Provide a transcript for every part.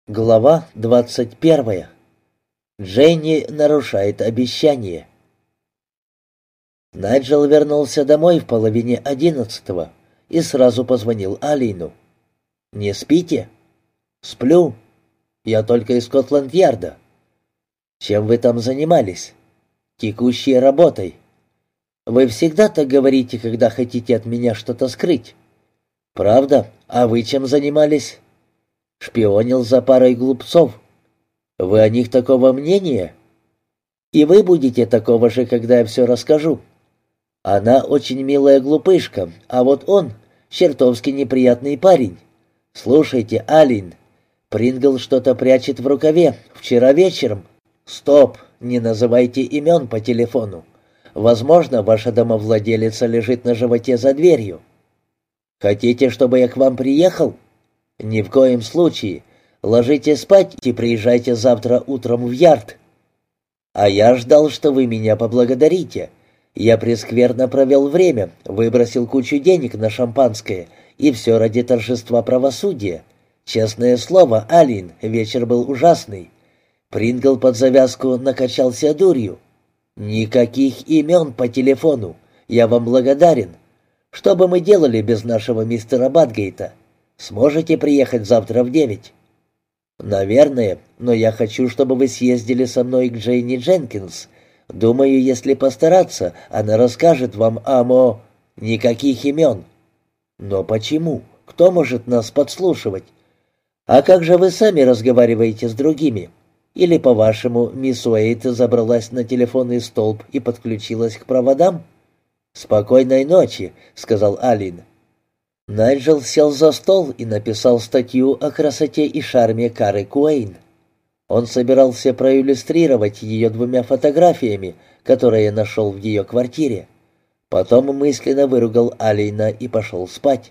Глава 21. Дженни нарушает обещание. Найджел вернулся домой в половине 11 и сразу позвонил Алину. «Не спите?» «Сплю. Я только из Скотланд-Ярда». «Чем вы там занимались?» «Текущей работой». «Вы всегда так говорите, когда хотите от меня что-то скрыть?» «Правда? А вы чем занимались?» «Шпионил за парой глупцов». «Вы о них такого мнения?» «И вы будете такого же, когда я все расскажу». «Она очень милая глупышка, а вот он чертовски неприятный парень. Слушайте, Алин, Прингл что-то прячет в рукаве. Вчера вечером...» «Стоп, не называйте имен по телефону. Возможно, ваша домовладелица лежит на животе за дверью». «Хотите, чтобы я к вам приехал?» «Ни в коем случае. Ложитесь спать и приезжайте завтра утром в Ярд». «А я ждал, что вы меня поблагодарите. Я прескверно провел время, выбросил кучу денег на шампанское, и все ради торжества правосудия. Честное слово, Алин, вечер был ужасный. Прингл под завязку накачался дурью. Никаких имен по телефону. Я вам благодарен. Что бы мы делали без нашего мистера Бадгейта? Сможете приехать завтра в 9?» «Наверное, но я хочу, чтобы вы съездили со мной к Дженни Дженкинс. Думаю, если постараться, она расскажет вам о Никаких имен». «Но почему? Кто может нас подслушивать?» «А как же вы сами разговариваете с другими? Или, по-вашему, мисс Уэйт забралась на телефонный столб и подключилась к проводам?» «Спокойной ночи», — сказал Алин. Найджел сел за стол и написал статью о красоте и шарме Кары Куэйн. Он собирался проиллюстрировать ее 2 фотографиями, которые нашел в ее квартире. Потом мысленно выругал Алина и пошел спать.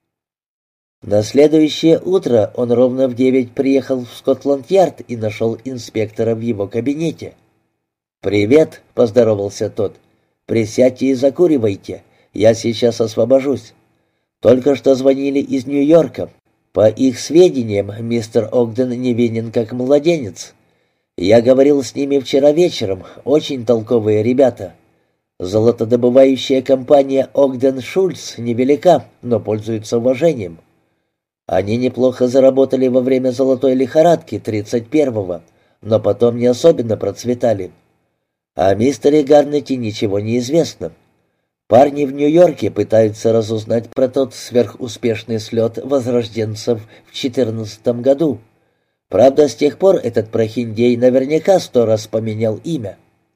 На следующее утро он ровно в 9 приехал в Скотланд-Ярд и нашел инспектора в его кабинете. «Привет», — поздоровался тот. «Присядьте и закуривайте. Я сейчас освобожусь. Только что звонили из Нью-Йорка. По их сведениям, мистер Огден невинен как младенец. Я говорил с ними вчера вечером, очень толковые ребята. Золотодобывающая компания Огден Шульц невелика, но пользуется уважением. Они неплохо заработали во время золотой лихорадки 31-го, но потом не особенно процветали. О мистере Гарнете ничего не известно. Парни в Нью-Йорке пытаются разузнать про тот сверхуспешный слет возрожденцев в 14 году. Правда, с тех пор этот прохиндей наверняка 100 раз поменял имя».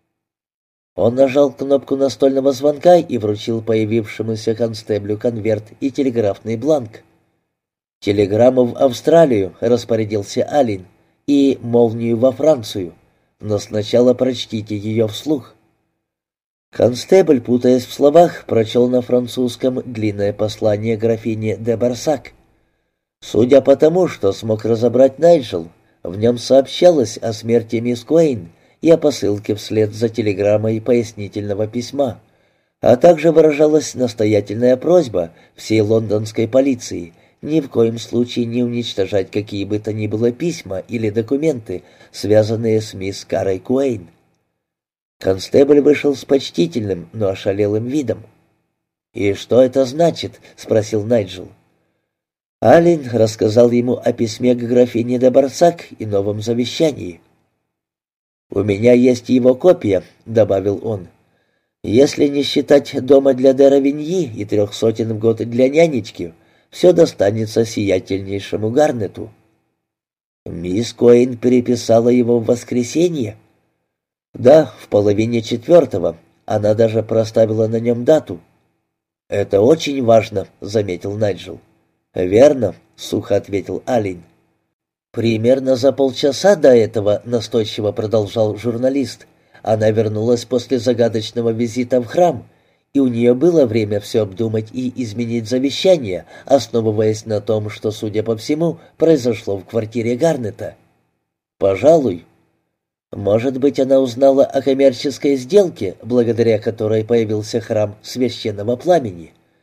Он нажал кнопку настольного звонка и вручил появившемуся констеблю конверт и телеграфный бланк. «Телеграмму в Австралию», — распорядился Алин, — «и молнию во Францию. Но сначала прочтите ее вслух». Констебль, путаясь в словах, прочел на французском длинное послание графине де Барсак. Судя по тому, что смог разобрать Найджел, в нем сообщалось о смерти мисс Куэйн и о посылке вслед за телеграммой пояснительного письма, а также выражалась настоятельная просьба всей лондонской полиции ни в коем случае не уничтожать какие бы то ни было письма или документы, связанные с мисс Карой Куэйн. Констебль вышел с почтительным, но ошалелым видом. «И что это значит?» — спросил Найджел. Алин рассказал ему о письме к графине де Барсак и новом завещании. «У меня есть его копия», — добавил он. «Если не считать дома для де Равиньи и 300 в год для нянечки, все достанется сиятельнейшему Гарнету». «Мисс Куэйн переписала его в воскресенье?» «Да, в половине 4. Она даже проставила на нем дату». «Это очень важно», — заметил Найджел. «Верно», — сухо ответил Алин. «Примерно за полчаса до этого», — настойчиво продолжал журналист, «она вернулась после загадочного визита в храм, и у нее было время все обдумать и изменить завещание, основываясь на том, что, судя по всему, произошло в квартире Гарнета. Пожалуй. Может быть, она узнала о коммерческой сделке, благодаря которой появился храм священного пламени.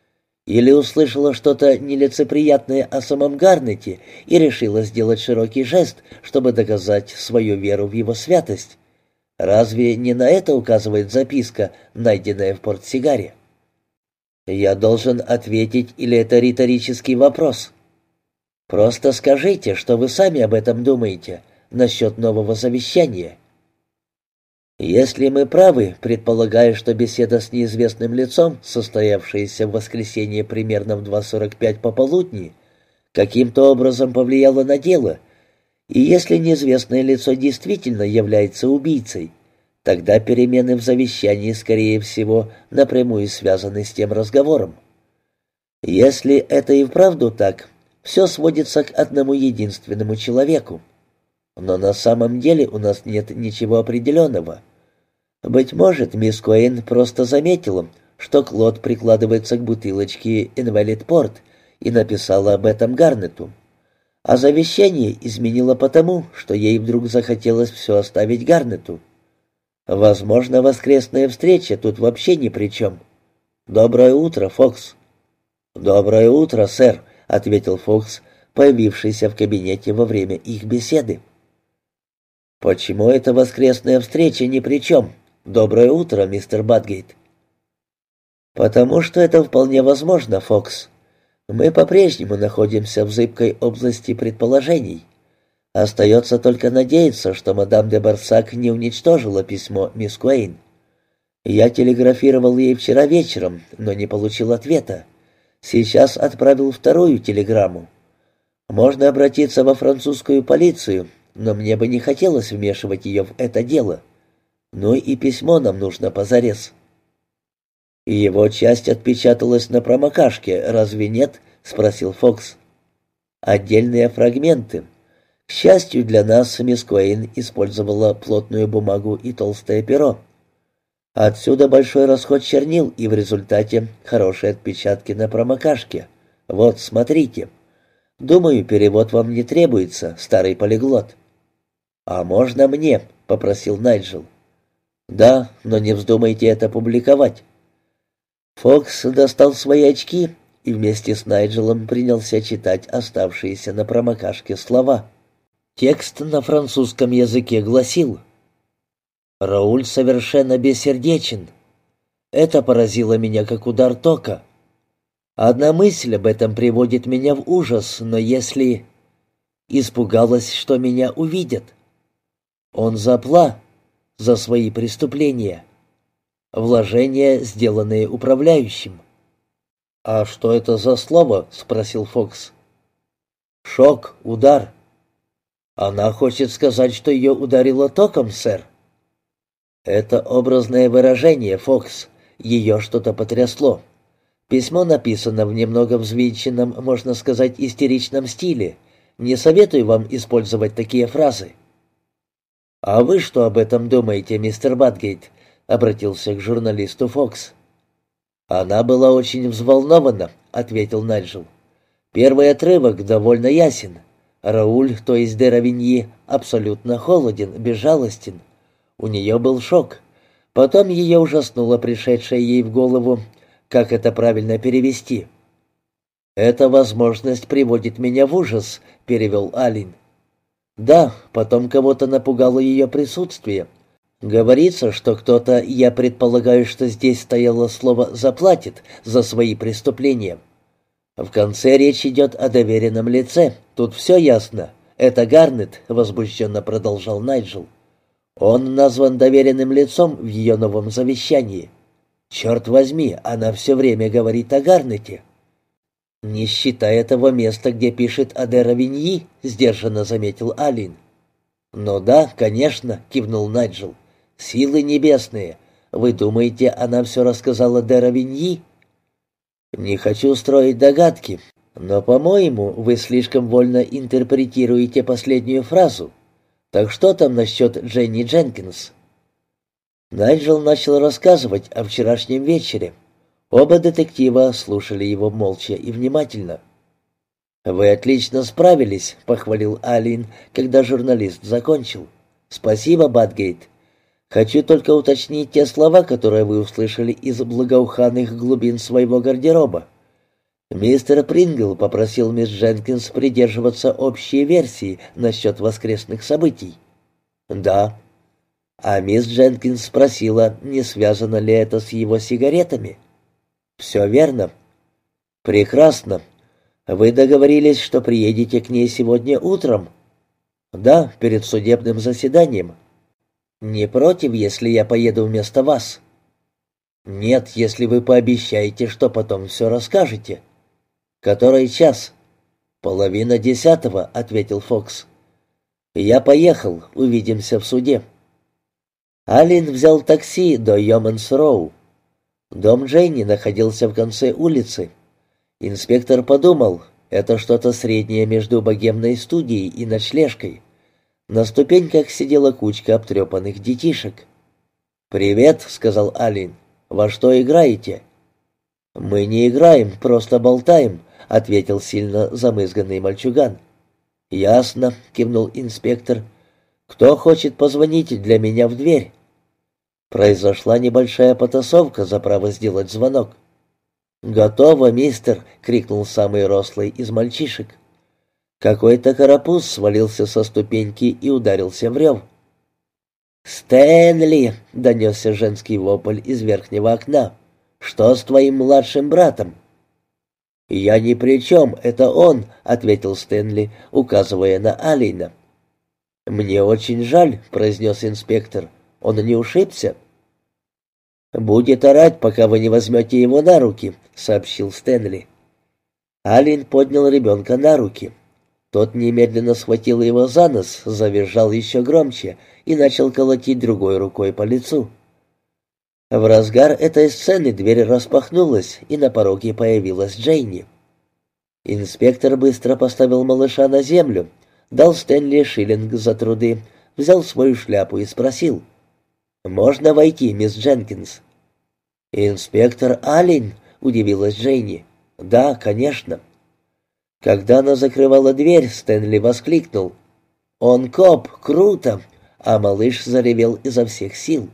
Или услышала что-то нелицеприятное о самом Гарнете и решила сделать широкий жест, чтобы доказать свою веру в его святость. Разве не на это указывает записка, найденная в портсигаре? Я должен ответить, или это риторический вопрос? Просто скажите, что вы сами об этом думаете, насчет нового завещания. Если мы правы, предполагая, что беседа с неизвестным лицом, состоявшаяся в воскресенье примерно в 2:45 пополудни, каким-то образом повлияла на дело, и если неизвестное лицо действительно является убийцей, тогда перемены в завещании, скорее всего, напрямую связаны с тем разговором. Если это и вправду так, все сводится к одному единственному человеку. Но на самом деле у нас нет ничего определенного. Быть может, мисс Куэйн просто заметила, что Клод прикладывается к бутылочке «Инвалид Порт» и написала об этом Гарнету. А завещание изменила потому, что ей вдруг захотелось все оставить Гарнету. Возможно, воскресная встреча тут вообще ни при чем. «Доброе утро, Фокс». «Доброе утро, сэр», — ответил Фокс, появившийся в кабинете во время их беседы. «Почему эта воскресная встреча ни при чем? Доброе утро, мистер Батгейт». «Потому что это вполне возможно, Фокс. Мы по-прежнему находимся в зыбкой области предположений. Остается только надеяться, что мадам де Барсак не уничтожила письмо мисс Куэйн. Я телеграфировал ей вчера вечером, но не получил ответа. Сейчас отправил вторую телеграмму. Можно обратиться во французскую полицию, но мне бы не хотелось вмешивать ее в это дело. Ну и письмо нам нужно позарез». «И его часть отпечаталась на промокашке, разве нет?» — спросил Фокс. «Отдельные фрагменты. К счастью для нас, мисс Куэйн использовала плотную бумагу и толстое перо. Отсюда большой расход чернил и в результате хорошие отпечатки на промокашке. Вот, смотрите. Думаю, перевод вам не требуется, старый полиглот». «А можно мне?» — попросил Найджел. «Да, но не вздумайте это публиковать». Фокс достал свои очки и вместе с Найджелом принялся читать оставшиеся на промокашке слова. Текст на французском языке гласил: «Рауль совершенно бессердечен. Это поразило меня как удар тока. Одна мысль об этом приводит меня в ужас, но если... Испугалась, что меня увидят. Он запла за свои преступления. Вложения, сделанные управляющим». «А что это за слово?» — спросил Фокс. «Шок, удар». «Она хочет сказать, что ее ударило током, сэр». «Это образное выражение, Фокс. Ее что-то потрясло. Письмо написано в немного взвинченном, можно сказать, истеричном стиле. Не советую вам использовать такие фразы». «А вы что об этом думаете, мистер Батгейт?» — обратился к журналисту Фокс. «Она была очень взволнована», — ответил Найджел. «Первый отрывок довольно ясен. Рауль, то есть де Равиньи, абсолютно холоден, безжалостен. У нее был шок. Потом ее ужаснуло пришедшее ей в голову, как это правильно перевести. «Эта возможность приводит меня в ужас», — перевел Алин. «Да, потом кого-то напугало ее присутствие. Говорится, что кто-то, я предполагаю, что здесь стояло слово «заплатит» за свои преступления. В конце речь идет о доверенном лице. Тут все ясно. Это Гарнет», — возбужденно продолжал Найджел. «Он назван доверенным лицом в ее новом завещании. Черт возьми, она все время говорит о Гарнете». «Не считая того места, где пишет о де Равиньи», — сдержанно заметил Алин. «Ну да, конечно», — кивнул Найджел. «Силы небесные. Вы думаете, она все рассказала де Равиньи?» «Не хочу строить догадки, но, по-моему, вы слишком вольно интерпретируете последнюю фразу. Так что там насчет Дженни Дженкинс?» Найджел начал рассказывать о вчерашнем вечере. Оба детектива слушали его молча и внимательно. «Вы отлично справились», — похвалил Алин, когда журналист закончил. «Спасибо, Батгейт. Хочу только уточнить те слова, которые вы услышали из благоуханных глубин своего гардероба. Мистер Прингл попросил мисс Дженкинс придерживаться общей версии насчет воскресных событий. Да. А мисс Дженкинс спросила, не связано ли это с его сигаретами. Все верно. Прекрасно. Вы договорились, что приедете к ней сегодня утром? Да, перед судебным заседанием. Не против, если я поеду вместо вас? Нет, если вы пообещаете, что потом все расскажете. Который час? 9:30, ответил Фокс. Я поехал, увидимся в суде. Аллен взял такси до Йоманс-Роу. Дом Дженни находился в конце улицы. Инспектор подумал, это что-то среднее между богемной студией и ночлежкой. На ступеньках сидела кучка обтрепанных детишек. «Привет», — сказал Аллен. «Во что играете?» «Мы не играем, просто болтаем», — ответил сильно замызганный мальчуган. «Ясно», — кивнул инспектор. «Кто хочет позвонить для меня в дверь?» Произошла небольшая потасовка за право сделать звонок. «Готово, мистер!» — крикнул самый рослый из мальчишек. Какой-то карапуз свалился со ступеньки и ударился в рев. «Стэнли!» — донесся женский вопль из верхнего окна. «Что с твоим младшим братом?» «Я ни при чем, это он», — ответил Стэнли, указывая на Аллена. «Мне очень жаль», — произнес инспектор. «Он не ушибся?» «Будет орать, пока вы не возьмете его на руки», — сообщил Стэнли. Аллен поднял ребенка на руки. Тот немедленно схватил его за нос, завизжал еще громче и начал колотить другой рукой по лицу. В разгар этой сцены дверь распахнулась, и на пороге появилась Дженни. Инспектор быстро поставил малыша на землю, дал Стэнли шиллинг за труды, взял свою шляпу и спросил: «Можно войти, мисс Дженкинс?» «Инспектор Аллен?» — удивилась Дженни. «Да, конечно». Когда она закрывала дверь, Стэнли воскликнул: «Он коп! Круто!» А малыш заревел изо всех сил.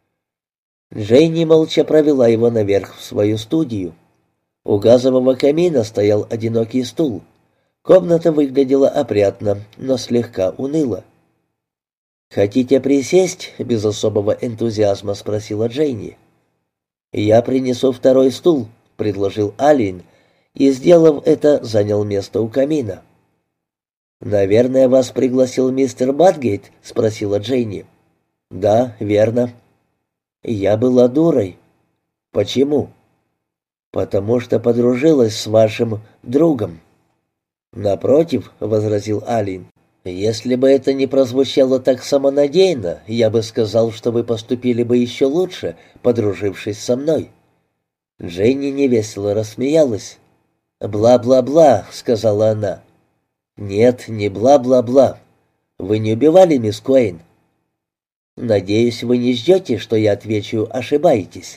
Дженни молча провела его наверх в свою студию. У газового камина стоял одинокий стул. Комната выглядела опрятно, но слегка уныло. «Хотите присесть?» — без особого энтузиазма спросила Дженни. «Я принесу второй стул», — предложил Аллен, и, сделав это, занял место у камина. «Наверное, вас пригласил мистер Батгейт?» — спросила Дженни. «Да, верно». «Я была дурой». «Почему?» «Потому что подружилась с вашим другом». «Напротив», — возразил Аллен, — «если бы это не прозвучало так самонадеянно, я бы сказал, что вы поступили бы еще лучше, подружившись со мной». Дженни невесело рассмеялась. «Бла-бла-бла», — сказала она. «Нет, не бла-бла-бла. Вы не убивали мисс Куэйн?» «Надеюсь, вы не ждете, что я отвечу «ошибаетесь».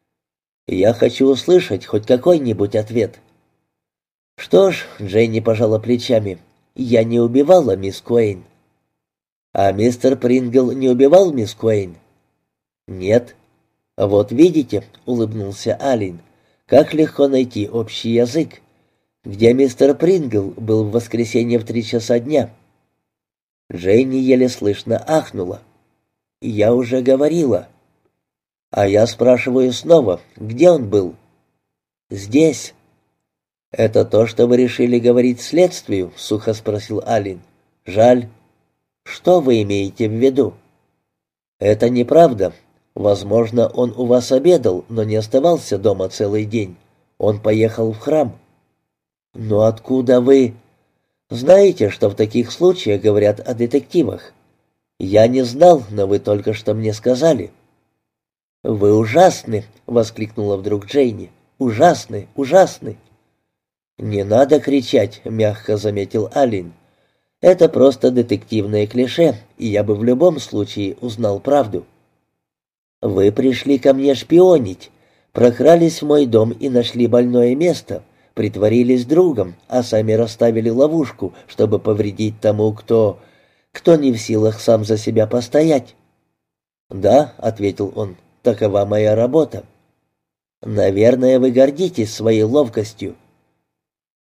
Я хочу услышать хоть какой-нибудь ответ». «Что ж», — Дженни пожала плечами, — «я не убивала мисс Куэйн». «А мистер Прингл не убивал мисс Куэйн?» «Нет». «Вот видите», — улыбнулся Аллен, — «как легко найти общий язык. Где мистер Прингл был в воскресенье в 3 часа дня?» Дженни еле слышно ахнула. «Я уже говорила». «А я спрашиваю снова, где он был?» «Здесь». «Это то, что вы решили говорить следствию?» — сухо спросил Аллен. «Жаль». «Что вы имеете в виду?» «Это неправда. Возможно, он у вас обедал, но не оставался дома целый день. Он поехал в храм». «Но откуда вы...» «Знаете, что в таких случаях говорят о детективах?» «Я не знал, но вы только что мне сказали». «Вы ужасны!» — воскликнула вдруг Дженни. «Ужасны, ужасны!» «Не надо кричать», — мягко заметил Аллен. «Это просто детективное клише, и я бы в любом случае узнал правду». «Вы пришли ко мне шпионить, прокрались в мой дом и нашли больное место, притворились другом, а сами расставили ловушку, чтобы повредить тому, кто не в силах сам за себя постоять». «Да», — ответил он, — «такова моя работа». «Наверное, вы гордитесь своей ловкостью».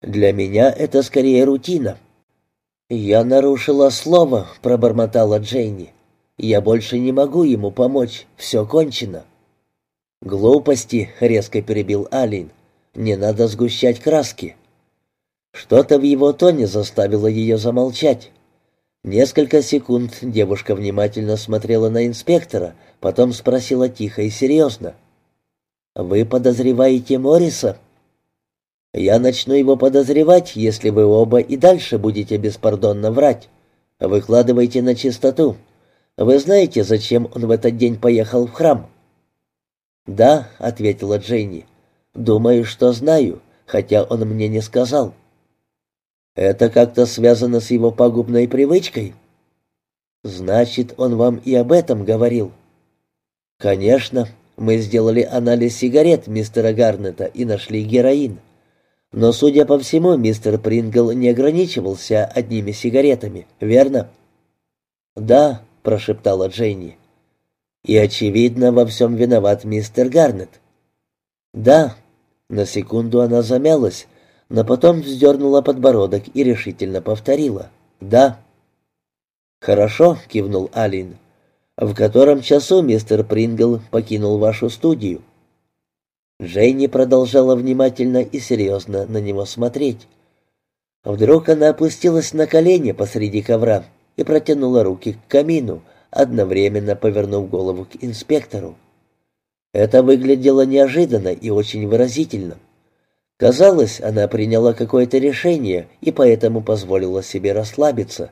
Для меня это скорее рутина». «Я нарушила слово», — пробормотала Дженни. «Я больше не могу ему помочь. Все кончено». «Глупости», — резко перебил Алин. «Не надо сгущать краски». Что-то в его тоне заставило ее замолчать. Несколько секунд девушка внимательно смотрела на инспектора, потом спросила тихо и серьезно. «Вы подозреваете Морриса?» «Я начну его подозревать, если вы оба и дальше будете беспардонно врать. Выкладывайте на чистоту. Вы знаете, зачем он в этот день поехал в храм?» «Да», — ответила Дженни. «Думаю, что знаю, хотя он мне не сказал». «Это как-то связано с его пагубной привычкой?» «Значит, он вам и об этом говорил?» «Конечно. Мы сделали анализ сигарет мистера Гарнета и нашли героин. Но, судя по всему, мистер Прингл не ограничивался одними сигаретами, верно?» «Да», — прошептала Дженни. «И, очевидно, во всем виноват мистер Гарнет». «Да». На секунду она замялась, но потом вздернула подбородок и решительно повторила. «Да». «Хорошо», — кивнул Алин. «В котором часу мистер Прингл покинул вашу студию?» Дженни продолжала внимательно и серьезно на него смотреть. Вдруг она опустилась на колени посреди ковра и протянула руки к камину, одновременно повернув голову к инспектору. Это выглядело неожиданно и очень выразительно. Казалось, она приняла какое-то решение и поэтому позволила себе расслабиться.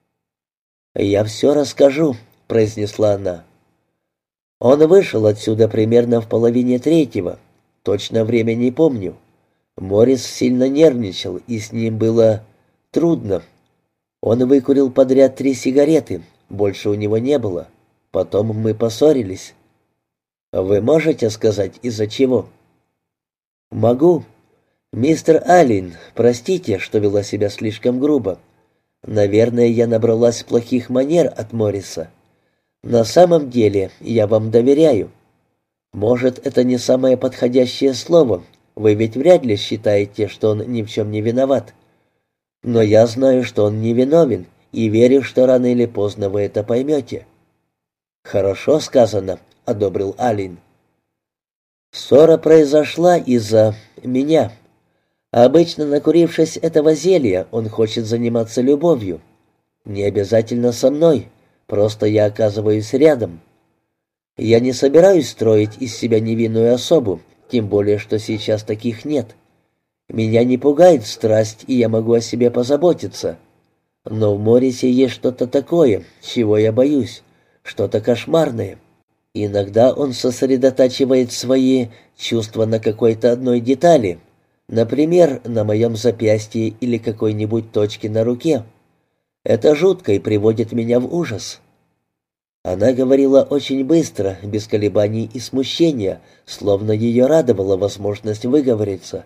«Я все расскажу», — произнесла она. «Он вышел отсюда примерно в 2:30. Точно время не помню. Моррис сильно нервничал, и с ним было трудно. Он выкурил подряд 3 сигареты, больше у него не было. Потом мы поссорились». «Вы можете сказать, из-за чего?» «Могу. Мистер Аллен, простите, что вела себя слишком грубо. Наверное, я набралась плохих манер от Морриса. На самом деле, я вам доверяю. Может, это не самое подходящее слово. Вы ведь вряд ли считаете, что он ни в чем не виноват. Но я знаю, что он невиновен, и верю, что рано или поздно вы это поймете». «Хорошо сказано», — одобрил Алин. «Ссора произошла из-за меня. Обычно, накурившись этого зелья, он хочет заниматься любовью. Не обязательно со мной, просто я оказываюсь рядом. Я не собираюсь строить из себя невинную особу, тем более, что сейчас таких нет. Меня не пугает страсть, и я могу о себе позаботиться. Но в Моррисе есть что-то такое, чего я боюсь, что-то кошмарное. Иногда он сосредотачивает свои чувства на какой-то одной детали, например, на моем запястье или какой-нибудь точке на руке. Это жутко и приводит меня в ужас». Она говорила очень быстро, без колебаний и смущения, словно ее радовала возможность выговориться.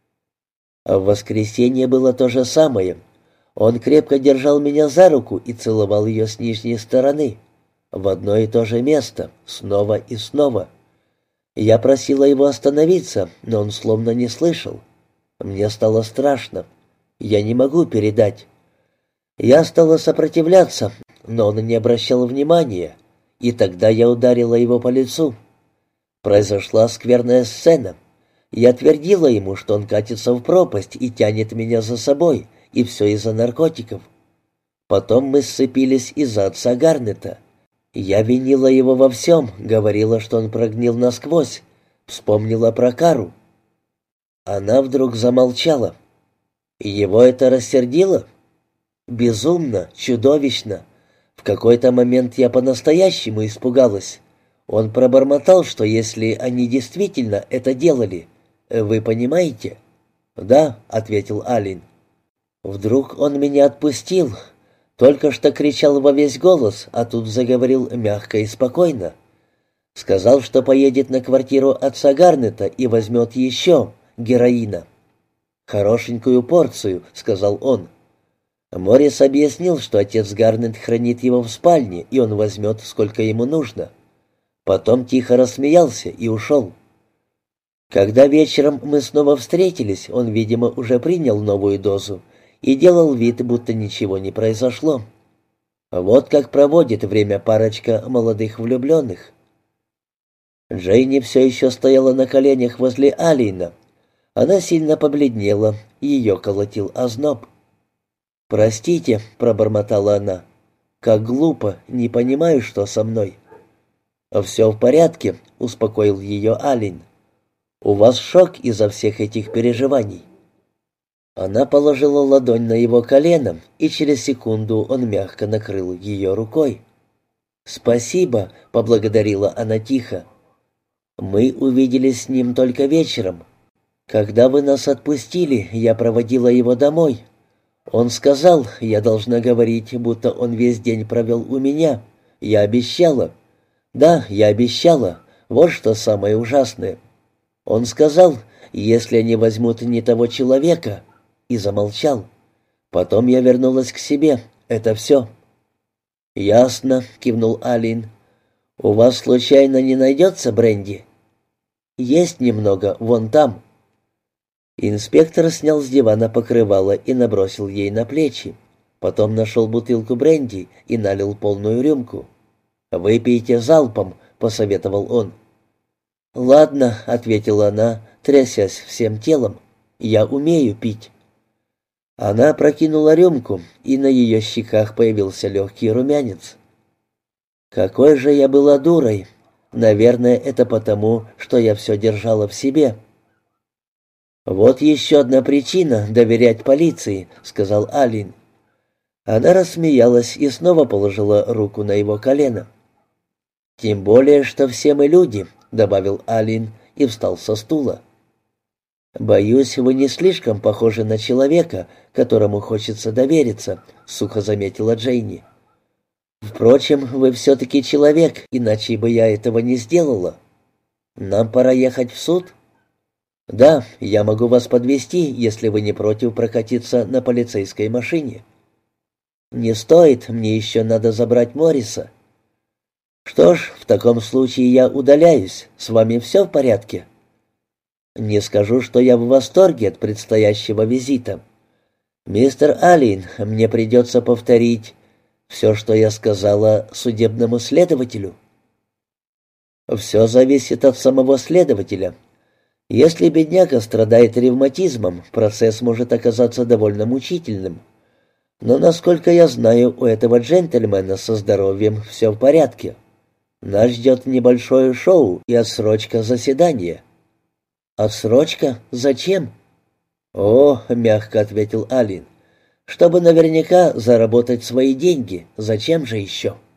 А в воскресенье было то же самое. Он крепко держал меня за руку и целовал ее с нижней стороны. В одно и то же место, снова и снова. Я просила его остановиться, но он словно не слышал. Мне стало страшно. Я не могу передать. Я стала сопротивляться, но он не обращал внимания, и тогда я ударила его по лицу. Произошла скверная сцена. Я твердила ему, что он катится в пропасть и тянет меня за собой, и все из-за наркотиков. Потом мы сцепились из-за отца Гарнета. Я винила его во всем, говорила, что он прогнил насквозь, вспомнила про Кару. Она вдруг замолчала. Его это рассердило? Безумно, чудовищно. В какой-то момент я по-настоящему испугалась. Он пробормотал, что если они действительно это делали, вы понимаете? «Да», — ответил Алин. Вдруг он меня отпустил. Только что кричал во весь голос, а тут заговорил мягко и спокойно. Сказал, что поедет на квартиру отца Гарнета и возьмет еще героина. «Хорошенькую порцию», — сказал он. Моррис объяснил, что отец Гарнет хранит его в спальне, и он возьмет, сколько ему нужно. Потом тихо рассмеялся и ушел. Когда вечером мы снова встретились, он, видимо, уже принял новую дозу и делал вид, будто ничего не произошло. Вот как проводит время парочка молодых влюбленных. Джейни все еще стояла на коленях возле Алина. Она сильно побледнела, ее колотил озноб. «Простите», — пробормотала она, — «как глупо, не понимаю, что со мной». «Все в порядке», — успокоил ее Алин. «У вас шок из-за всех этих переживаний». Она положила ладонь на его колено, и через секунду он мягко накрыл ее рукой. «Спасибо», — поблагодарила она тихо. «Мы увиделись с ним только вечером. Когда вы нас отпустили, я проводила его домой. Он сказал, я должна говорить, будто он весь день провел у меня. Я обещала. Да, я обещала. Вот что самое ужасное. Он сказал, если они возьмут не того человека, и замолчал. Потом я вернулась к себе. Это все». «Ясно», — кивнул Алин. «У вас случайно не найдется бренди?» «Есть немного, вон там». Инспектор снял с дивана покрывало и набросил ей на плечи. Потом нашел бутылку бренди и налил полную рюмку. «Выпейте залпом», — посоветовал он. «Ладно», — ответила она, трясясь всем телом. «Я умею пить». Она прокинула рюмку, и на ее щеках появился легкий румянец. «Какой же я была дурой! Наверное, это потому, что я все держала в себе». «Вот еще одна причина доверять полиции», — сказал Алин. Она рассмеялась и снова положила руку на его колено. «Тем более, что все мы люди», — добавил Алин и встал со стула. «Боюсь, вы не слишком похожи на человека, которому хочется довериться», — сухо заметила Джейни. «Впрочем, вы все-таки человек, иначе бы я этого не сделала. Нам пора ехать в суд?» «Да, я могу вас подвезти, если вы не против прокатиться на полицейской машине». «Не стоит, мне еще надо забрать Морриса». «Что ж, в таком случае я удаляюсь. С вами все в порядке?» «Не скажу, что я в восторге от предстоящего визита. Мистер Аллен, мне придется повторить все, что я сказала судебному следователю». «Все зависит от самого следователя. Если бедняга страдает ревматизмом, процесс может оказаться довольно мучительным. Но, насколько я знаю, у этого джентльмена со здоровьем все в порядке. Нас ждет небольшое шоу и отсрочка заседания». «Отсрочка? Зачем?» «О», — мягко ответил Алин, — «чтобы наверняка заработать свои деньги. Зачем же еще?»